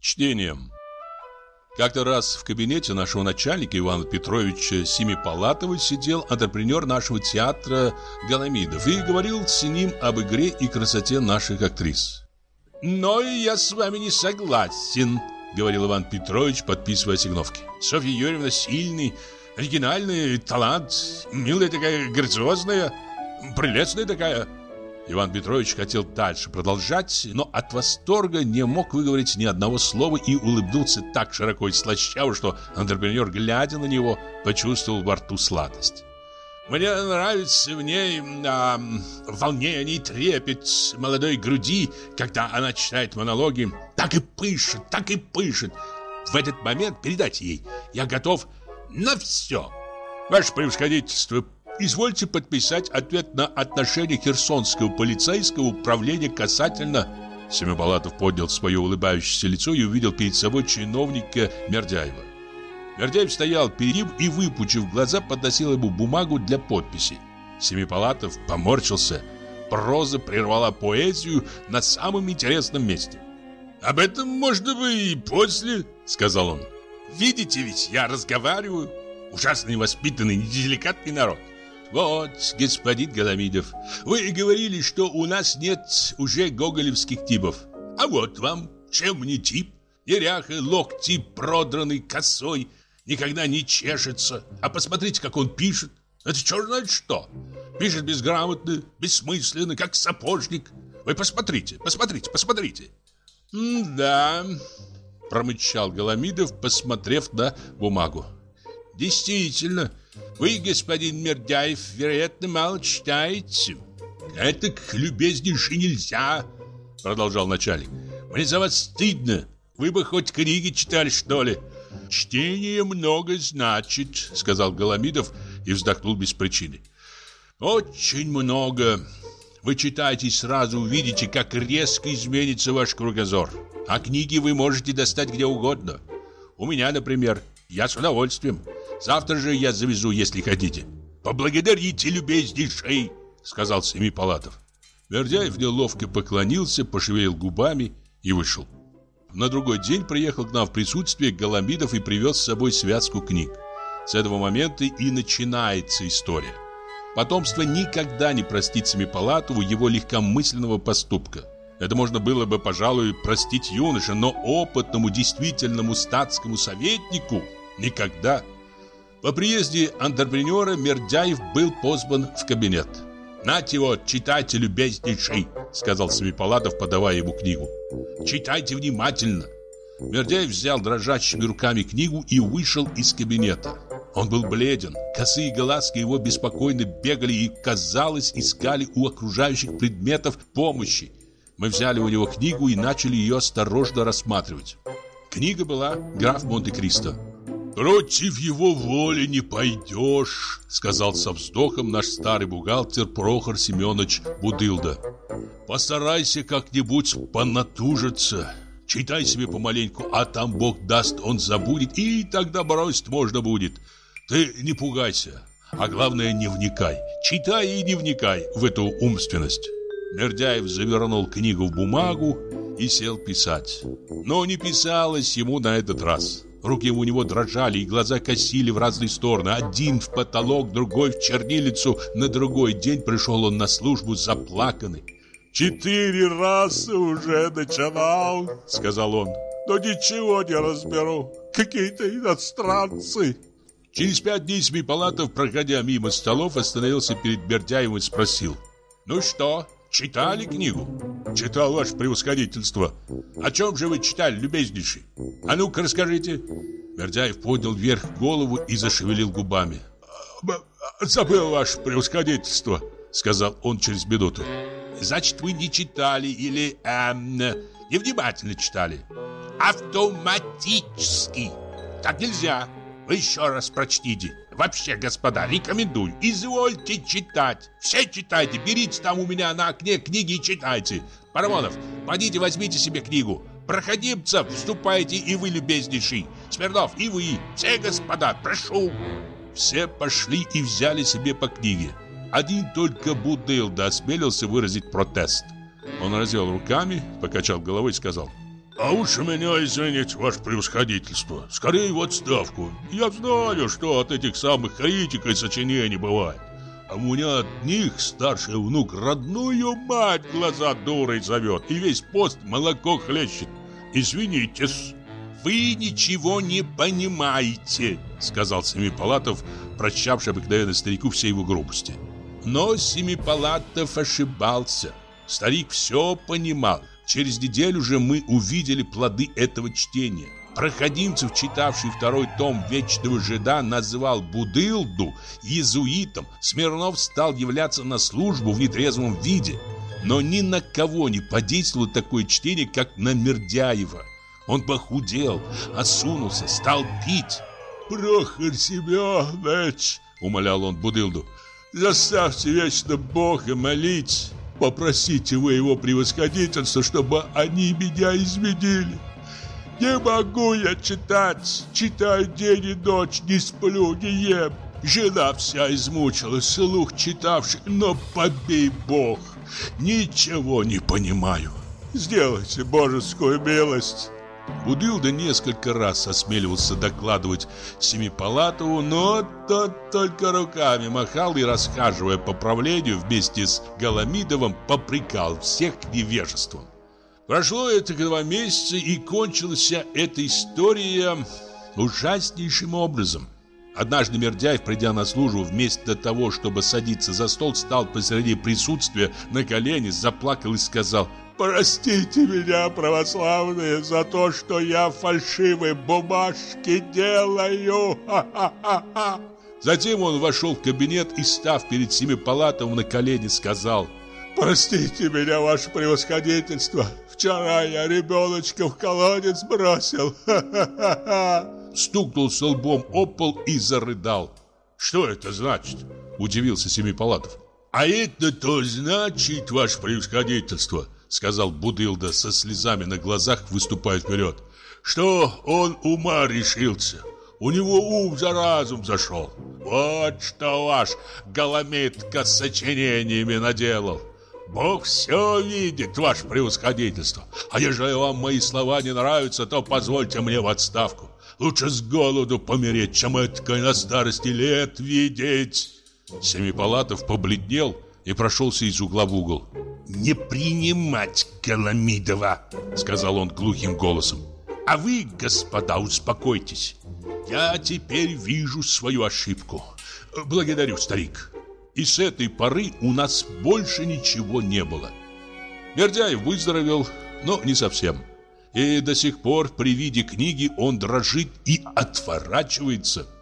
чтением. Как-то раз в кабинете нашего начальника Ивана Петровича Семипалатова сидел антрепренер нашего театра Галамидов и говорил с ним об игре и красоте наших актрис. «Но я с вами не согласен», — говорил Иван Петрович, подписывая ассигновки. «Софья Юрьевна сильный, оригинальный талант, милая такая, грациозная, прелестная такая». Иван Петрович хотел дальше продолжать, но от восторга не мог выговорить ни одного слова и улыбнулся так широко и слащаво, что антрепренер, глядя на него, почувствовал во рту сладость. «Мне нравится в ней волнение и трепет молодой груди, когда она читает монологи. Так и пышет, так и пышет. В этот момент передать ей я готов на все. Ваше превосходительство, извольте подписать ответ на отношение Херсонского полицейского управления касательно...» Семипалатов поднял свое улыбающееся лицо и увидел перед собой чиновника Мердяева. Мердяев стоял перед ним и, выпучив глаза, подносил ему бумагу для подписи. Семипалатов поморщился. Проза прервала поэзию на самом интересном месте. «Об этом можно бы и после», — сказал он. «Видите, ведь я разговариваю. Ужасно невоспитанный, неделикатный народ. Вот, господин Галамидов, вы говорили, что у нас нет уже гоголевских типов. А вот вам, чем не тип? Неряха, локти продранный, косой, никогда не чешется. А посмотрите, как он пишет. Это черт знает что. Пишет безграмотно, бессмысленно, как сапожник. Вы посмотрите, посмотрите, посмотрите». «Да», — промычал Галамидов, посмотрев на бумагу. «Действительно, вы, господин Мердяев, вероятно, мало читаете». «Это любезнейше нельзя», — продолжал начальник. «Мне за вас стыдно. Вы бы хоть книги читали, что ли?» «Чтение много значит», — сказал Галамидов и вздохнул без причины. «Очень много. Вы читаете и сразу увидите, как резко изменится ваш кругозор. А книги вы можете достать где угодно. У меня, например, я с удовольствием. Завтра же я завезу, если хотите». «Поблагодарите, любезнейший», — сказал Семипалатов. Мердяев неловко поклонился, пошевелил губами и вышел. На другой день приехал к нам в присутствие Галамидов и привез с собой связку книг. С этого момента и начинается история. Потомство никогда не простит Семипалатову его легкомысленного поступка. Это можно было бы, пожалуй, простить юноше, но опытному, действительному статскому советнику никогда. По приезде антрепренера Мердяев был позван в кабинет. «Нате вот, читайте, любезнейший», — сказал Семипалатов, подавая ему книгу. «Читайте внимательно». Мердяев взял дрожащими руками книгу и вышел из кабинета. Он был бледен, косые глазки его беспокойно бегали и, казалось, искали у окружающих предметов помощи. Мы взяли у него книгу и начали ее осторожно рассматривать. Книга была «Граф Монте-Кристо». «Против его воли не пойдешь», — сказал со вздохом наш старый бухгалтер Прохор Семенович Будылда. «Постарайся как-нибудь понатужиться. Читай себе помаленьку, а там Бог даст, он забудет, и тогда бросить можно будет. Ты не пугайся, а главное, не вникай. Читай и не вникай в эту умственность». Мердяев завернул книгу в бумагу и сел писать. Но не писалось ему на этот раз. Руки у него дрожали, и глаза косили в разные стороны. Один в потолок, другой в чернилицу. На другой день пришел он на службу заплаканный. «4 раза уже начинал», — сказал он. «Но ничего не разберу. Какие-то иностранцы». Через 5 дней Семипалатов, проходя мимо столов, остановился перед Мердяевым и спросил: «Ну что, читали книгу?» «Читал, ваше превосходительство». «О чем же вы читали, любезнейший? А ну-ка расскажите». Мердяев поднял вверх голову и зашевелил губами. «Забыл, ваше превосходительство», — сказал он через минуту. «Значит, вы не читали или невнимательно читали?» «Автоматически. Так нельзя. Вы еще раз прочтите. Вообще, господа, рекомендую. Извольте читать. Все читайте. Берите там у меня на окне книги и читайте. Парамонов, пойдите возьмите себе книгу. Проходимцев, вступайте и вы, любезнейший. Смирнов, и вы. Все, господа, прошу». Все пошли и взяли себе по книге. Один только Будылда осмелился выразить протест. Он развел руками, покачал головой и сказал: А уж меня, извините, ваше превосходительство, скорее в отставку. Я знаю, что от этих самых критик и сочинений бывает. А у меня от них старший внук родную мать глаза дурой зовет и весь пост молоко хлещет. Извинитесь. Вы ничего не понимаете, сказал Семипалатов, прощавший обыкновенно старику все его грубости. Но Семипалатов ошибался. Старик все понимал. Через неделю же мы увидели плоды этого чтения. Проходимцев, читавший второй том «Вечного жида», называл Будылду иезуитом. Смирнов стал являться на службу в нетрезвом виде. Но ни на кого не подействовало такое чтение, как на Мердяева. Он похудел, осунулся, стал пить. «Прохор Семенович», — умолял он Будылду, — «заставьте вечно Бога молить. Попросите вы его превосходительство, чтобы они меня изменили. Не могу я читать, читаю день и ночь, не сплю, не ем. Жена вся измучилась, слух читавший, но побей Бог, ничего не понимаю. Сделайте божескую милость». Будылда несколько раз осмеливался докладывать Семипалатову, но тот только руками махал и, расхаживая по правлению вместе с Голомидовым, попрекал всех невежеством. Прошло это 2 месяца, и кончилась вся эта история ужаснейшим образом. Однажды Мердяев, придя на службу, вместо того, чтобы садиться за стол, стал посреди присутствия на колени, заплакал и сказал: «Простите меня, православные, за то, что я фальшивые бумажки делаю! Ха-ха-ха-ха!» Затем он вошел в кабинет и, став перед Семипалатовым на колени, сказал: «Простите меня, ваше превосходительство, вчера я ребеночка в колодец бросил! Ха-ха-ха-ха!» Стукнулся лбом об пол и зарыдал. «Что это значит?» – удивился Семипалатов. «А это то значит, ваше превосходительство», — сказал Будылда со слезами на глазах, выступая вперед, «что он ума решился. У него ум за разум зашел. Вот что ваш Голомидка с сочинениями наделал. Бог все видит, ваше превосходительство. А ежели вам мои слова не нравятся, то позвольте мне в отставку. Лучше с голоду помереть, чем это на старости лет видеть». Семипалатов побледнел и прошелся из угла в угол. «Не принимать Голомидова», — сказал он глухим голосом. «А вы, господа, успокойтесь. Я теперь вижу свою ошибку. Благодарю, старик». И с этой поры у нас больше ничего не было. Мердяев выздоровел, но не совсем. И до сих пор при виде книги он дрожит и отворачивается.